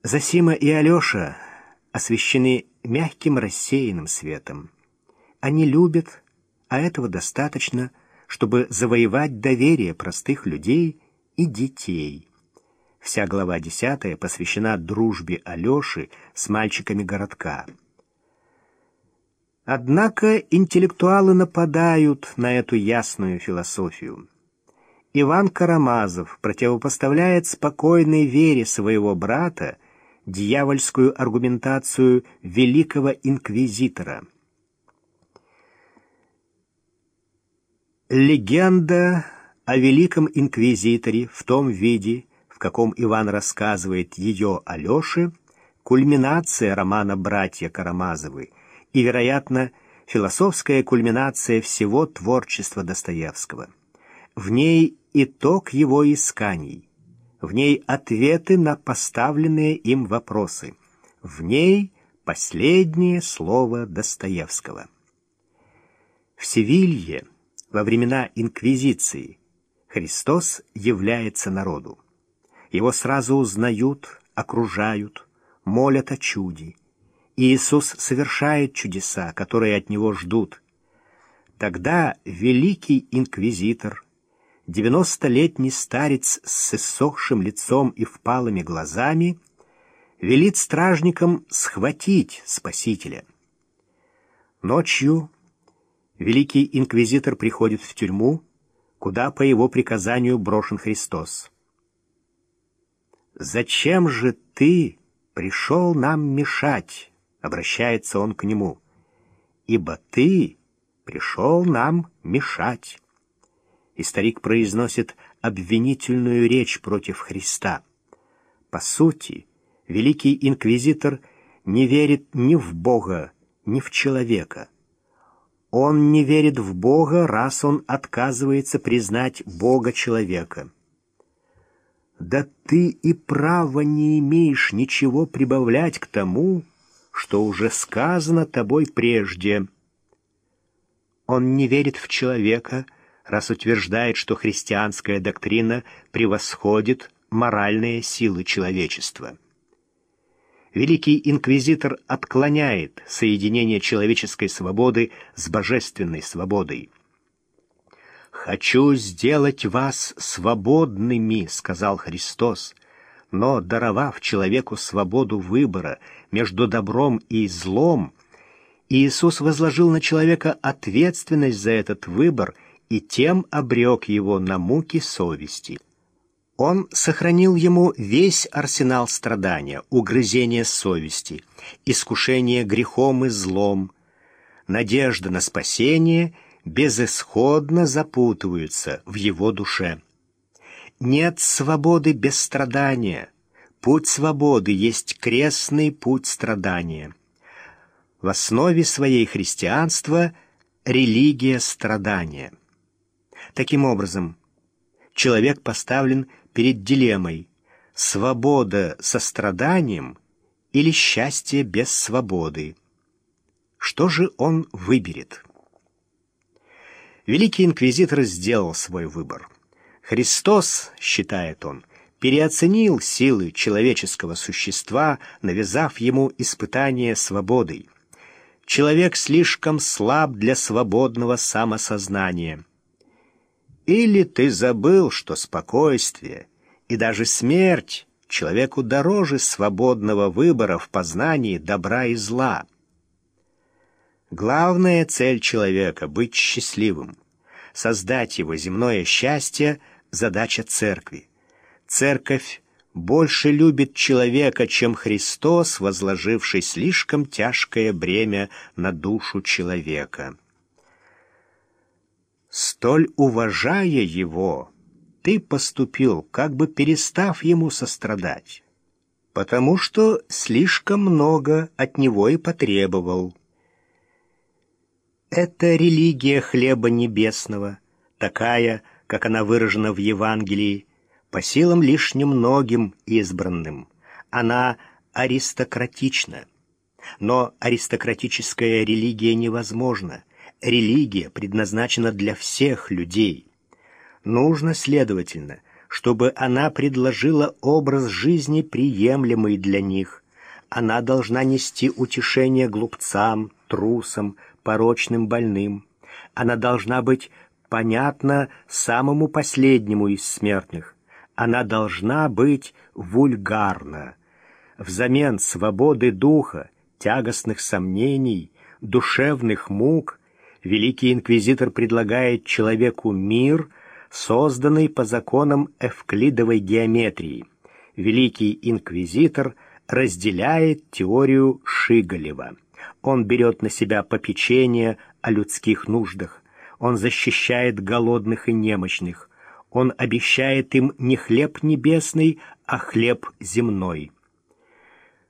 Зосима и Алеша освещены мягким рассеянным светом. Они любят, а этого достаточно, чтобы завоевать доверие простых людей и детей. Вся глава 10 посвящена дружбе Алеши с мальчиками городка. Однако интеллектуалы нападают на эту ясную философию. Иван Карамазов противопоставляет спокойной вере своего брата дьявольскую аргументацию великого инквизитора. Легенда о великом инквизиторе в том виде, в каком Иван рассказывает ее Алёше, кульминация романа «Братья Карамазовы» и, вероятно, философская кульминация всего творчества Достоевского. В ней итог его исканий, в ней ответы на поставленные им вопросы, в ней последнее слово Достоевского. В Севилье во времена Инквизиции Христос является народу. Его сразу узнают, окружают, молят о чуде. Иисус совершает чудеса, которые от Него ждут. Тогда великий инквизитор, 90-летний старец с иссохшим лицом и впалыми глазами, велит стражникам схватить Спасителя. Ночью великий инквизитор приходит в тюрьму, куда по его приказанию брошен Христос. «Зачем же ты пришел нам мешать?» — обращается он к нему. «Ибо ты пришел нам мешать». И старик произносит обвинительную речь против Христа. По сути, великий инквизитор не верит ни в Бога, ни в человека. Он не верит в Бога, раз он отказывается признать Бога человека. Да ты и права не имеешь ничего прибавлять к тому, что уже сказано тобой прежде. Он не верит в человека, раз утверждает, что христианская доктрина превосходит моральные силы человечества. Великий инквизитор отклоняет соединение человеческой свободы с божественной свободой. «Хочу сделать вас свободными», — сказал Христос, но, даровав человеку свободу выбора между добром и злом, Иисус возложил на человека ответственность за этот выбор и тем обрек его на муки совести. Он сохранил ему весь арсенал страдания, угрызения совести, искушение грехом и злом. Надежда на спасение безысходно запутываются в его душе. Нет свободы без страдания. Путь свободы есть крестный путь страдания. В основе своей христианства — религия страдания. Таким образом, человек поставлен перед дилеммой: свобода со страданием или счастье без свободы. Что же он выберет? Великий инквизитор сделал свой выбор. Христос, считает он, переоценил силы человеческого существа, навязав ему испытание свободой. Человек слишком слаб для свободного самосознания. Или ты забыл, что спокойствие и даже смерть человеку дороже свободного выбора в познании добра и зла? Главная цель человека — быть счастливым. Создать его земное счастье — задача церкви. Церковь больше любит человека, чем Христос, возложивший слишком тяжкое бремя на душу человека. Столь уважая его, ты поступил, как бы перестав ему сострадать, потому что слишком много от него и потребовал. Это религия хлеба небесного, такая, как она выражена в Евангелии, по силам лишь немногим избранным. Она аристократична. Но аристократическая религия невозможна. Религия предназначена для всех людей. Нужно, следовательно, чтобы она предложила образ жизни, приемлемый для них. Она должна нести утешение глупцам, трусам, порочным больным. Она должна быть понятна самому последнему из смертных. Она должна быть вульгарна. Взамен свободы духа, тягостных сомнений, душевных мук, великий инквизитор предлагает человеку мир, созданный по законам эвклидовой геометрии. Великий инквизитор разделяет теорию Шигалева. Он берет на себя попечение о людских нуждах. Он защищает голодных и немощных. Он обещает им не хлеб небесный, а хлеб земной.